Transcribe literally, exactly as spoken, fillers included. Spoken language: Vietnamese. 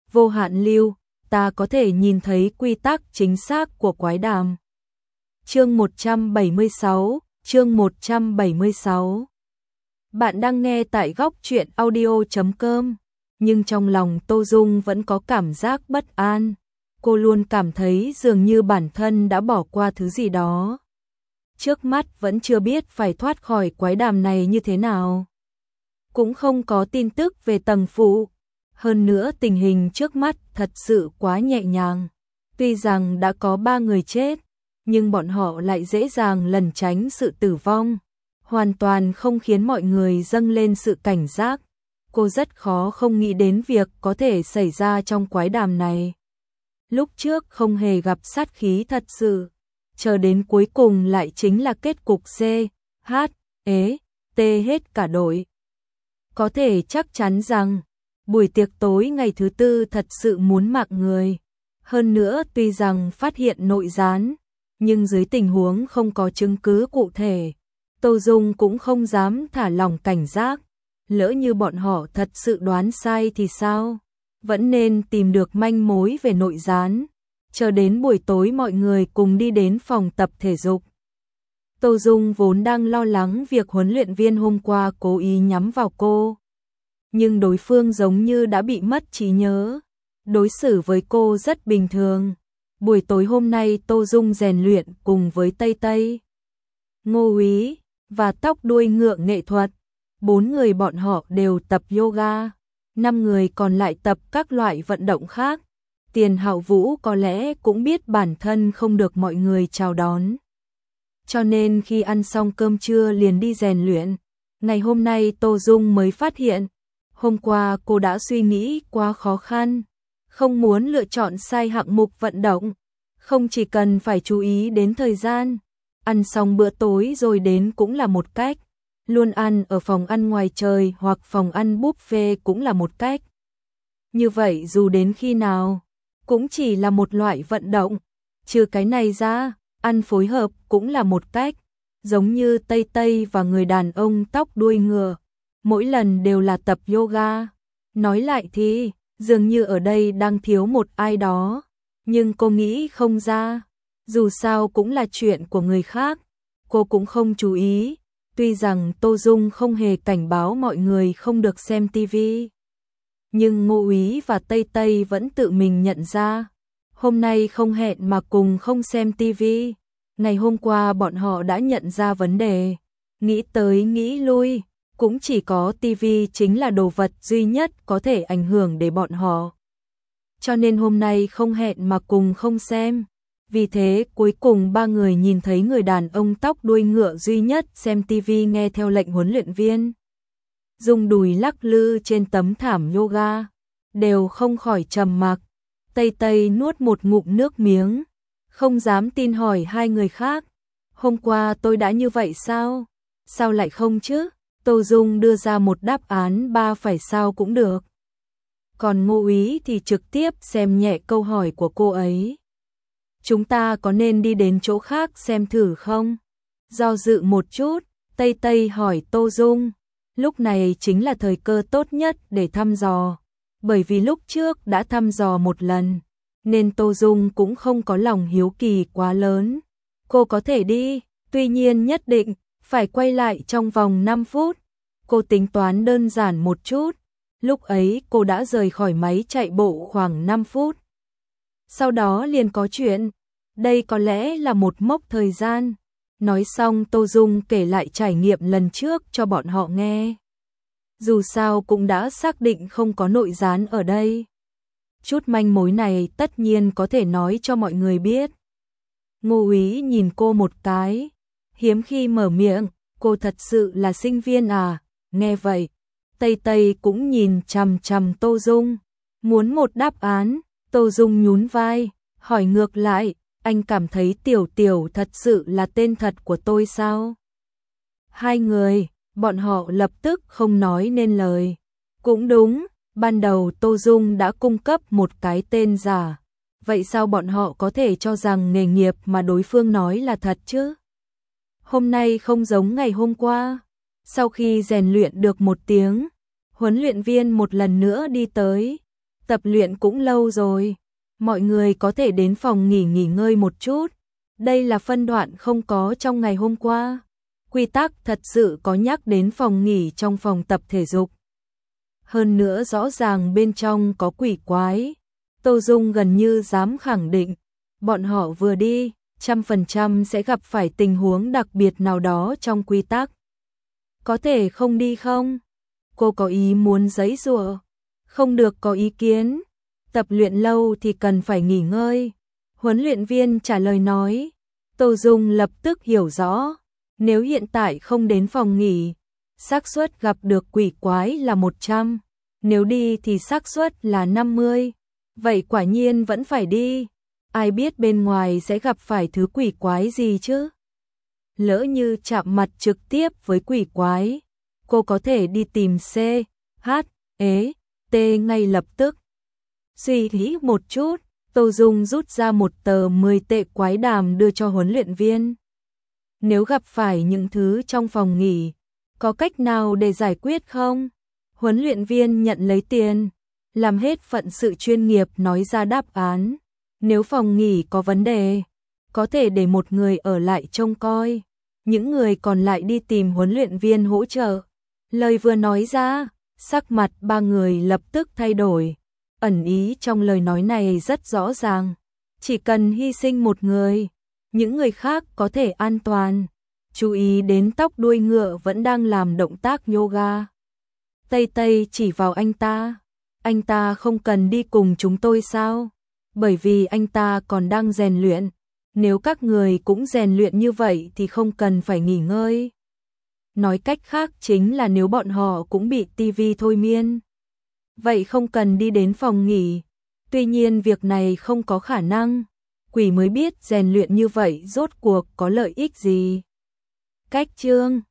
vô hạn lưu, ta có thể nhìn thấy quy tắc chính xác của quái đàm. Chương một trăm bảy mươi sáu, chương một trăm bảy mươi sáu. Bạn đang nghe tại góc truyện audio chấm com, nhưng trong lòng Tô Dung vẫn có cảm giác bất an. Cô luôn cảm thấy dường như bản thân đã bỏ qua thứ gì đó. Trước mắt vẫn chưa biết phải thoát khỏi quái đàm này như thế nào. Cũng không có tin tức về tầng phụ. Hơn nữa tình hình trước mắt thật sự quá nhẹ nhàng. Tuy rằng đã có ba người chết, nhưng bọn họ lại dễ dàng lẩn tránh sự tử vong. Hoàn toàn không khiến mọi người dâng lên sự cảnh giác. Cô rất khó không nghĩ đến việc có thể xảy ra trong quái đàm này. Lúc trước không hề gặp sát khí thật sự. Chờ đến cuối cùng lại chính là kết cục C, H, E, T hết cả đội. Có thể chắc chắn rằng buổi tiệc tối ngày thứ tư thật sự muốn mạng người. Hơn nữa tuy rằng phát hiện nội gián, nhưng dưới tình huống không có chứng cứ cụ thể, Tô Dung cũng không dám thả lỏng cảnh giác. Lỡ như bọn họ thật sự đoán sai thì sao? Vẫn nên tìm được manh mối về nội gián. Chờ đến buổi tối mọi người cùng đi đến phòng tập thể dục. Tô Dung vốn đang lo lắng việc huấn luyện viên hôm qua cố ý nhắm vào cô. Nhưng đối phương giống như đã bị mất trí nhớ. Đối xử với cô rất bình thường. Buổi tối hôm nay Tô Dung rèn luyện cùng với Tây Tây, Ngô Úy và tóc đuôi ngựa nghệ thuật. Bốn người bọn họ đều tập yoga. Năm người còn lại tập các loại vận động khác. Tiền Hạo Vũ có lẽ cũng biết bản thân không được mọi người chào đón. Cho nên khi ăn xong cơm trưa liền đi rèn luyện. Ngày hôm nay Tô Dung mới phát hiện. Hôm qua cô đã suy nghĩ quá khó khăn. Không muốn lựa chọn sai hạng mục vận động. Không chỉ cần phải chú ý đến thời gian. Ăn xong bữa tối rồi đến cũng là một cách. Luôn ăn ở phòng ăn ngoài trời hoặc phòng ăn buffet cũng là một cách. Như vậy dù đến khi nào, cũng chỉ là một loại vận động. Trừ cái này ra, ăn phối hợp cũng là một cách. Giống như Tây Tây và người đàn ông tóc đuôi ngựa, mỗi lần đều là tập yoga. Nói lại thì, dường như ở đây đang thiếu một ai đó. Nhưng cô nghĩ không ra. Dù sao cũng là chuyện của người khác. Cô cũng không chú ý. Tuy rằng Tô Dung không hề cảnh báo mọi người không được xem tivi. Nhưng Ngô Úy và Tây Tây vẫn tự mình nhận ra. Hôm nay không hẹn mà cùng không xem tivi. Ngày hôm qua bọn họ đã nhận ra vấn đề. Nghĩ tới nghĩ lui. Cũng chỉ có tivi chính là đồ vật duy nhất có thể ảnh hưởng đến bọn họ. Cho nên hôm nay không hẹn mà cùng không xem. Vì thế cuối cùng ba người nhìn thấy người đàn ông tóc đuôi ngựa duy nhất xem tivi nghe theo lệnh huấn luyện viên. Dùng đùi lắc lư trên tấm thảm yoga. Đều không khỏi trầm mặc. Tây Tây nuốt một ngụm nước miếng. Không dám tin hỏi hai người khác. Hôm qua tôi đã như vậy sao? Sao lại không chứ? Tô Dung đưa ra một đáp án ba phải sao cũng được. Còn Ngô Úy thì trực tiếp xem nhẹ câu hỏi của cô ấy. Chúng ta có nên đi đến chỗ khác xem thử không? Do dự một chút, Tây Tây hỏi Tô Dung. Lúc này chính là thời cơ tốt nhất để thăm dò. Bởi vì lúc trước đã thăm dò một lần, nên Tô Dung cũng không có lòng hiếu kỳ quá lớn. Cô có thể đi, tuy nhiên nhất định phải quay lại trong vòng năm phút. Cô tính toán đơn giản một chút. Lúc ấy cô đã rời khỏi máy chạy bộ khoảng năm phút. Sau đó liền có chuyện. Đây có lẽ là một mốc thời gian. Nói xong Tô Dung kể lại trải nghiệm lần trước cho bọn họ nghe. Dù sao cũng đã xác định không có nội gián ở đây. Chút manh mối này tất nhiên có thể nói cho mọi người biết. Ngô Úy nhìn cô một cái. Hiếm khi mở miệng, cô thật sự là sinh viên à? Nghe vậy, Tây Tây cũng nhìn chằm chằm Tô Dung. Muốn một đáp án, Tô Dung nhún vai, hỏi ngược lại, anh cảm thấy Tiểu Tiểu thật sự là tên thật của tôi sao? Hai người, bọn họ lập tức không nói nên lời. Cũng đúng, ban đầu Tô Dung đã cung cấp một cái tên giả. Vậy sao bọn họ có thể cho rằng nghề nghiệp mà đối phương nói là thật chứ? Hôm nay không giống ngày hôm qua. Sau khi rèn luyện được một tiếng, huấn luyện viên một lần nữa đi tới. tập luyện cũng lâu rồi, mọi người có thể đến phòng nghỉ nghỉ ngơi một chút. Đây là phân đoạn không có trong ngày hôm qua. Quy tắc thật sự có nhắc đến phòng nghỉ trong phòng tập thể dục. Hơn nữa rõ ràng bên trong có quỷ quái. Tô Dung gần như dám khẳng định, bọn họ vừa đi, trăm phần trăm sẽ gặp phải tình huống đặc biệt nào đó trong quy tắc. Có thể không đi không? Cô có ý muốn giãy giụa. Không được có ý kiến. Tập luyện lâu thì cần phải nghỉ ngơi. Huấn luyện viên trả lời nói. Tô Dung lập tức hiểu rõ. Nếu hiện tại không đến phòng nghỉ, xác suất gặp được quỷ quái là một trăm. Nếu đi thì xác suất là năm mươi. Vậy quả nhiên vẫn phải đi. Ai biết bên ngoài sẽ gặp phải thứ quỷ quái gì chứ? Lỡ như chạm mặt trực tiếp với quỷ quái, cô có thể đi tìm C, H, E, T ngay lập tức. Suy nghĩ một chút, Tô Dung rút ra một tờ mười tệ quái đàm đưa cho huấn luyện viên. Nếu gặp phải những thứ trong phòng nghỉ, có cách nào để giải quyết không? Huấn luyện viên nhận lấy tiền, làm hết phận sự chuyên nghiệp nói ra đáp án. Nếu phòng nghỉ có vấn đề, có thể để một người ở lại trông coi, những người còn lại đi tìm huấn luyện viên hỗ trợ. Lời vừa nói ra, sắc mặt ba người lập tức thay đổi. Ẩn ý trong lời nói này rất rõ ràng. Chỉ cần hy sinh một người, những người khác có thể an toàn. Chú ý đến tóc đuôi ngựa vẫn đang làm động tác yoga. Tây Tây chỉ vào anh ta. Anh ta không cần đi cùng chúng tôi sao? Bởi vì anh ta còn đang rèn luyện. Nếu các người cũng rèn luyện như vậy thì không cần phải nghỉ ngơi. Nói cách khác chính là nếu bọn họ cũng bị tivi thôi miên, vậy không cần đi đến phòng nghỉ. Tuy nhiên việc này không có khả năng. Quỷ mới biết rèn luyện như vậy rốt cuộc có lợi ích gì. Cách chương